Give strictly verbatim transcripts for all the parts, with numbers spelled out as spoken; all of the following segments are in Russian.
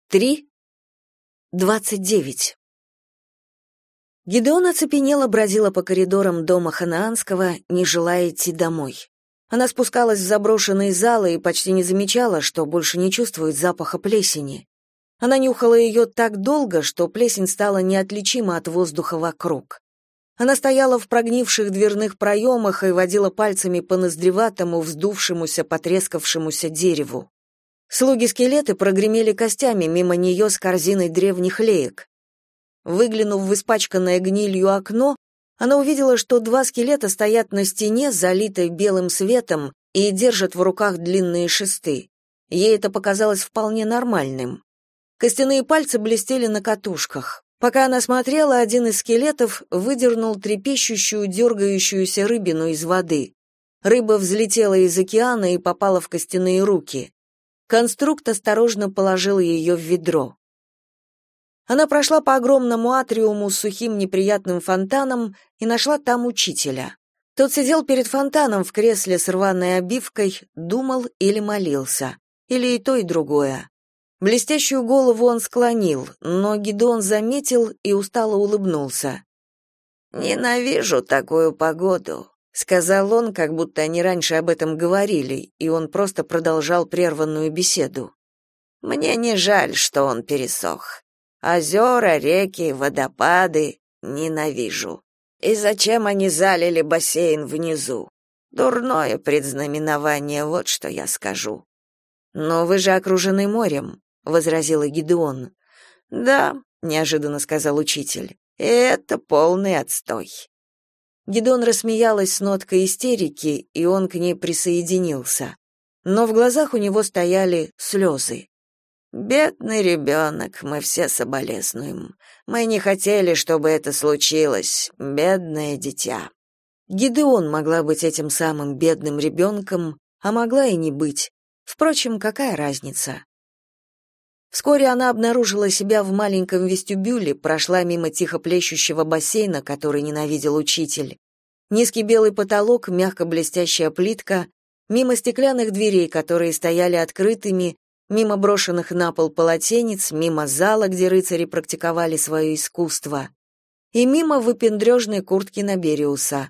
Три. Двадцать девять. Гидеон оцепенела бродила по коридорам дома Ханаанского, не желая идти домой. Она спускалась в заброшенные залы и почти не замечала, что больше не чувствует запаха плесени. Она нюхала ее так долго, что плесень стала неотличима от воздуха вокруг. Она стояла в прогнивших дверных проемах и водила пальцами по ноздреватому, вздувшемуся, потрескавшемуся дереву. Слуги-скелеты прогремели костями мимо нее с корзиной древних леек. Выглянув в испачканное гнилью окно, она увидела, что два скелета стоят на стене, залитой белым светом, и держат в руках длинные шесты. Ей это показалось вполне нормальным. Костяные пальцы блестели на катушках. Пока она смотрела, один из скелетов выдернул трепещущую, дергающуюся рыбину из воды. Рыба взлетела из океана и попала в костяные руки. Конструкт осторожно положил ее в ведро. Она прошла по огромному атриуму с сухим неприятным фонтаном и нашла там учителя. Тот сидел перед фонтаном в кресле с рваной обивкой, думал или молился, или и то, и другое. Блестящую голову он склонил, но Гидеон заметил и устало улыбнулся. «Ненавижу такую погоду», — сказал он, как будто они раньше об этом говорили, и он просто продолжал прерванную беседу. «Мне не жаль, что он пересох. Озера, реки, водопады ненавижу. И зачем они залили бассейн внизу? Дурное предзнаменование, вот что я скажу». «Но вы же окружены морем», — возразила Гидеон. «Да», — неожиданно сказал учитель, — «это полный отстой». Гидеон рассмеялась с ноткой истерики, и он к ней присоединился. Но в глазах у него стояли слезы. «Бедный ребенок, мы все соболезнуем. Мы не хотели, чтобы это случилось, бедное дитя». Гидеон могла быть этим самым бедным ребенком, а могла и не быть. Впрочем, какая разница? Вскоре она обнаружила себя в маленьком вестибюле, прошла мимо тихо плещущего бассейна, который ненавидел учитель. Низкий белый потолок, мягко блестящая плитка, мимо стеклянных дверей, которые стояли открытыми, мимо брошенных на пол полотенец, мимо зала, где рыцари практиковали свое искусство, и мимо выпендрежной куртки Набериуса.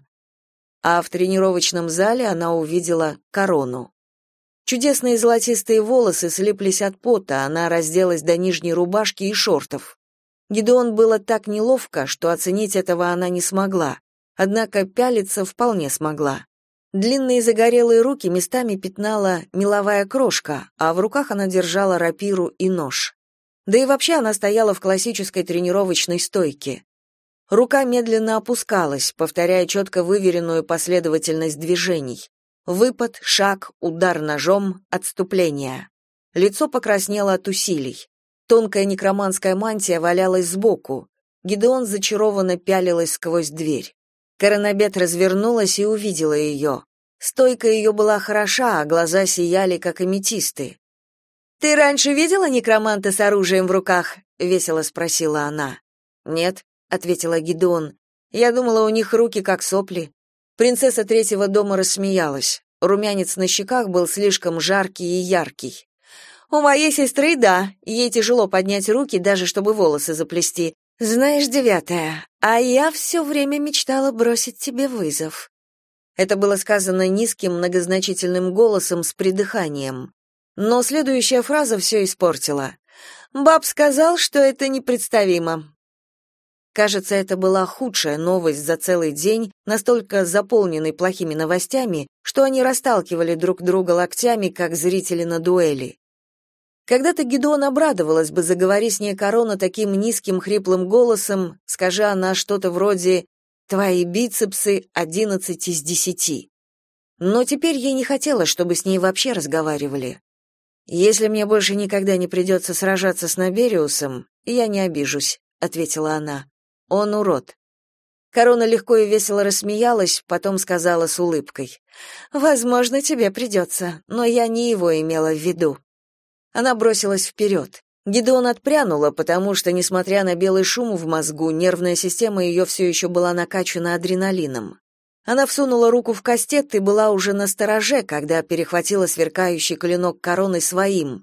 А в тренировочном зале она увидела корону. Чудесные золотистые волосы слиплись от пота, она разделась до нижней рубашки и шортов. Гидеон было так неловко, что оценить этого она не смогла, однако пялиться вполне смогла. Длинные загорелые руки местами пятнала меловая крошка, а в руках она держала рапиру и нож. Да и вообще она стояла в классической тренировочной стойке. Рука медленно опускалась, повторяя четко выверенную последовательность движений. Выпад, шаг, удар ножом, отступление. Лицо покраснело от усилий. Тонкая некроманская мантия валялась сбоку. Гидеон зачарованно пялилась сквозь дверь. Коронабет развернулась и увидела ее. Стойка ее была хороша, а глаза сияли, как аметисты. «Ты раньше видела некроманта с оружием в руках?» — весело спросила она. «Нет», — ответила Гидеон. «Я думала, у них руки как сопли». Принцесса третьего дома рассмеялась. Румянец на щеках был слишком жаркий и яркий. «У моей сестры, да, ей тяжело поднять руки, даже чтобы волосы заплести. Знаешь, девятая, а я все время мечтала бросить тебе вызов». Это было сказано низким, многозначительным голосом с придыханием. Но следующая фраза все испортила. «Баб сказал, что это непредставимо». Кажется, это была худшая новость за целый день, настолько заполненный плохими новостями, что они расталкивали друг друга локтями, как зрители на дуэли. Когда-то Гидеон обрадовалась бы, заговори с ней корона таким низким хриплым голосом, скажи она что-то вроде «твои бицепсы одиннадцать из десяти». Но теперь ей не хотелось, чтобы с ней вообще разговаривали. «Если мне больше никогда не придется сражаться с Набериусом, я не обижусь», — ответила она. «Он урод». Корона легко и весело рассмеялась, потом сказала с улыбкой: «Возможно, тебе придется, но я не его имела в виду». Она бросилась вперед. Гидеон отпрянула, потому что, несмотря на белый шум в мозгу, нервная система ее все еще была накачана адреналином. Она всунула руку в кастет и была уже настороже, когда перехватила сверкающий клинок короны своим.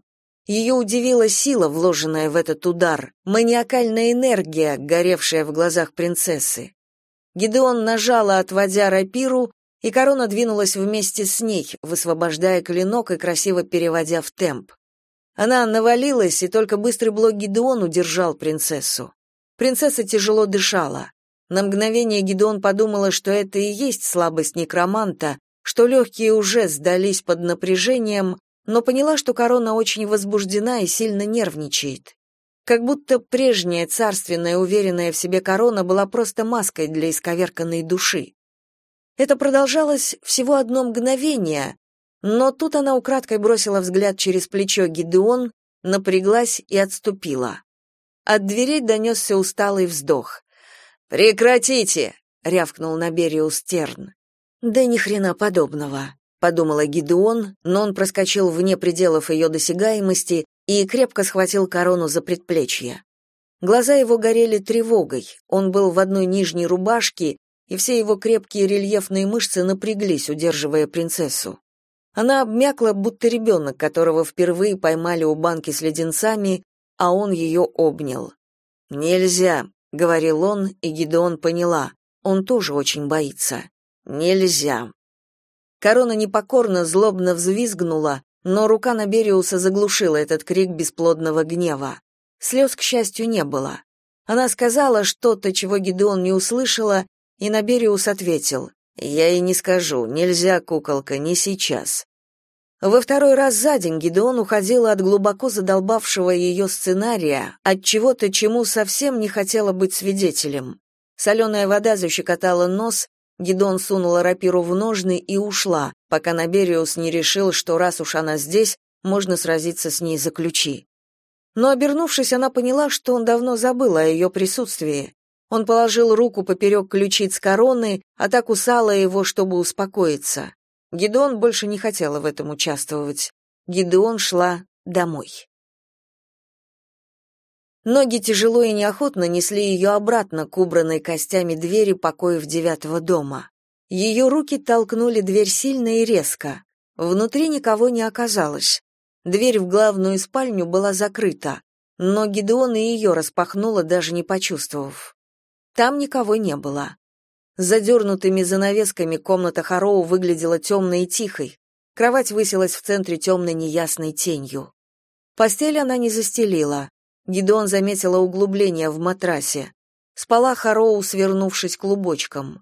Ее удивила сила, вложенная в этот удар, маниакальная энергия, горевшая в глазах принцессы. Гидеон нажала, отводя рапиру, и корона двинулась вместе с ней, высвобождая клинок и красиво переводя в темп. Она навалилась, и только быстрый блок Гидеон удержал принцессу. Принцесса тяжело дышала. На мгновение Гидеон подумала, что это и есть слабость некроманта, что легкие уже сдались под напряжением, но поняла, что корона очень возбуждена и сильно нервничает. Как будто прежняя царственная, уверенная в себе корона была просто маской для исковерканной души. Это продолжалось всего одно мгновение, но тут она украдкой бросила взгляд через плечо Гидеон, напряглась и отступила. От дверей донесся усталый вздох. «Прекратите!» — рявкнул на Бериус Терн. «Да ни хрена подобного», — подумала Гидеон, но он проскочил вне пределов ее досягаемости и крепко схватил корону за предплечье. Глаза его горели тревогой, он был в одной нижней рубашке, и все его крепкие рельефные мышцы напряглись, удерживая принцессу. Она обмякла, будто ребенок, которого впервые поймали у банки с леденцами, а он ее обнял. «Нельзя», — говорил он, и Гидеон поняла, он тоже очень боится. «Нельзя». Корона непокорно, злобно взвизгнула, но рука Набериуса заглушила этот крик бесплодного гнева. Слез, к счастью, не было. Она сказала что-то, чего Гидеон не услышала, и Набериус ответил: «Я и не скажу, нельзя, куколка, не сейчас». Во второй раз за день Гидеон уходила от глубоко задолбавшего ее сценария, от чего-то, чему совсем не хотела быть свидетелем. Соленая вода защекотала нос, Гидеон сунула рапиру в ножны и ушла, пока Набериус не решил, что раз уж она здесь, можно сразиться с ней за ключи. Но, обернувшись, она поняла, что он давно забыл о ее присутствии. Он положил руку поперек ключиц короны, а та кусала его, чтобы успокоиться. Гидеон больше не хотела в этом участвовать. Гидеон шла домой. Ноги тяжело и неохотно несли ее обратно к убранной костями двери покоев девятого дома. Ее руки толкнули дверь сильно и резко. Внутри никого не оказалось. Дверь в главную спальню была закрыта, но Гидеон и ее распахнула, даже не почувствовав. Там никого не было. С задернутыми занавесками комната Хароу выглядела темной и тихой. Кровать высилась в центре темной неясной тенью. Постель она не застелила. Гидеон заметила углубление в матрасе. Спала Хароу, свернувшись клубочком.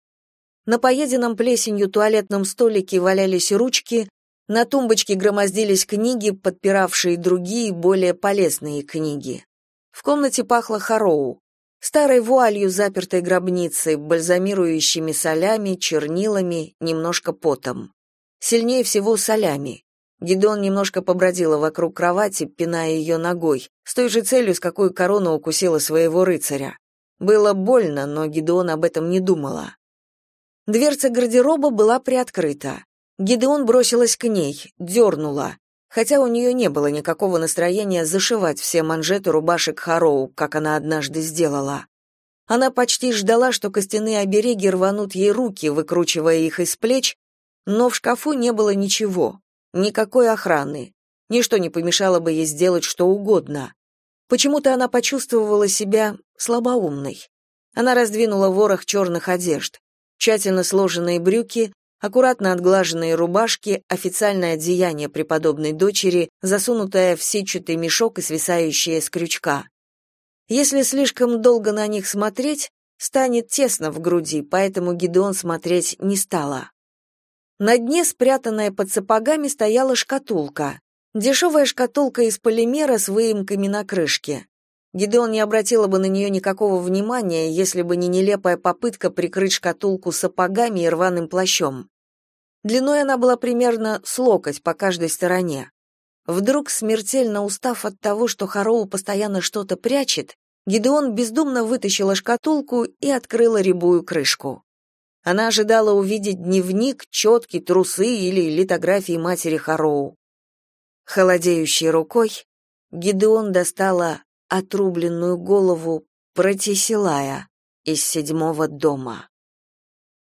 На поеденном плесенью туалетном столике валялись ручки, на тумбочке громоздились книги, подпиравшие другие, более полезные книги. В комнате пахло Хароу. Старой вуалью запертой гробницей, бальзамирующими солями, чернилами, немножко потом. Сильнее всего солями. Гидеон немножко побродила вокруг кровати, пиная ее ногой, с той же целью, с какой корона укусила своего рыцаря. Было больно, но Гидеон об этом не думала. Дверца гардероба была приоткрыта. Гидеон бросилась к ней, дернула, хотя у нее не было никакого настроения зашивать все манжеты рубашек Хароу, как она однажды сделала. Она почти ждала, что костяные обереги рванут ей руки, выкручивая их из плеч, но в шкафу не было ничего. Никакой охраны. Ничто не помешало бы ей сделать что угодно. Почему-то она почувствовала себя слабоумной. Она раздвинула ворох черных одежд. Тщательно сложенные брюки, аккуратно отглаженные рубашки, официальное одеяние преподобной дочери, засунутое в сетчатый мешок и свисающее с крючка. Если слишком долго на них смотреть, станет тесно в груди, поэтому Гидеон смотреть не стала. На дне, спрятанная под сапогами, стояла шкатулка. Дешевая шкатулка из полимера с выемками на крышке. Гидеон не обратила бы на нее никакого внимания, если бы не нелепая попытка прикрыть шкатулку сапогами и рваным плащом. Длиной она была примерно с локоть по каждой стороне. Вдруг, смертельно устав от того, что Хароу постоянно что-то прячет, Гидеон бездумно вытащила шкатулку и открыла рябую крышку. Она ожидала увидеть дневник, четки, трусы или литографии матери Хароу. Холодеющей рукой Гидеон достала отрубленную голову Пратисилая из седьмого дома.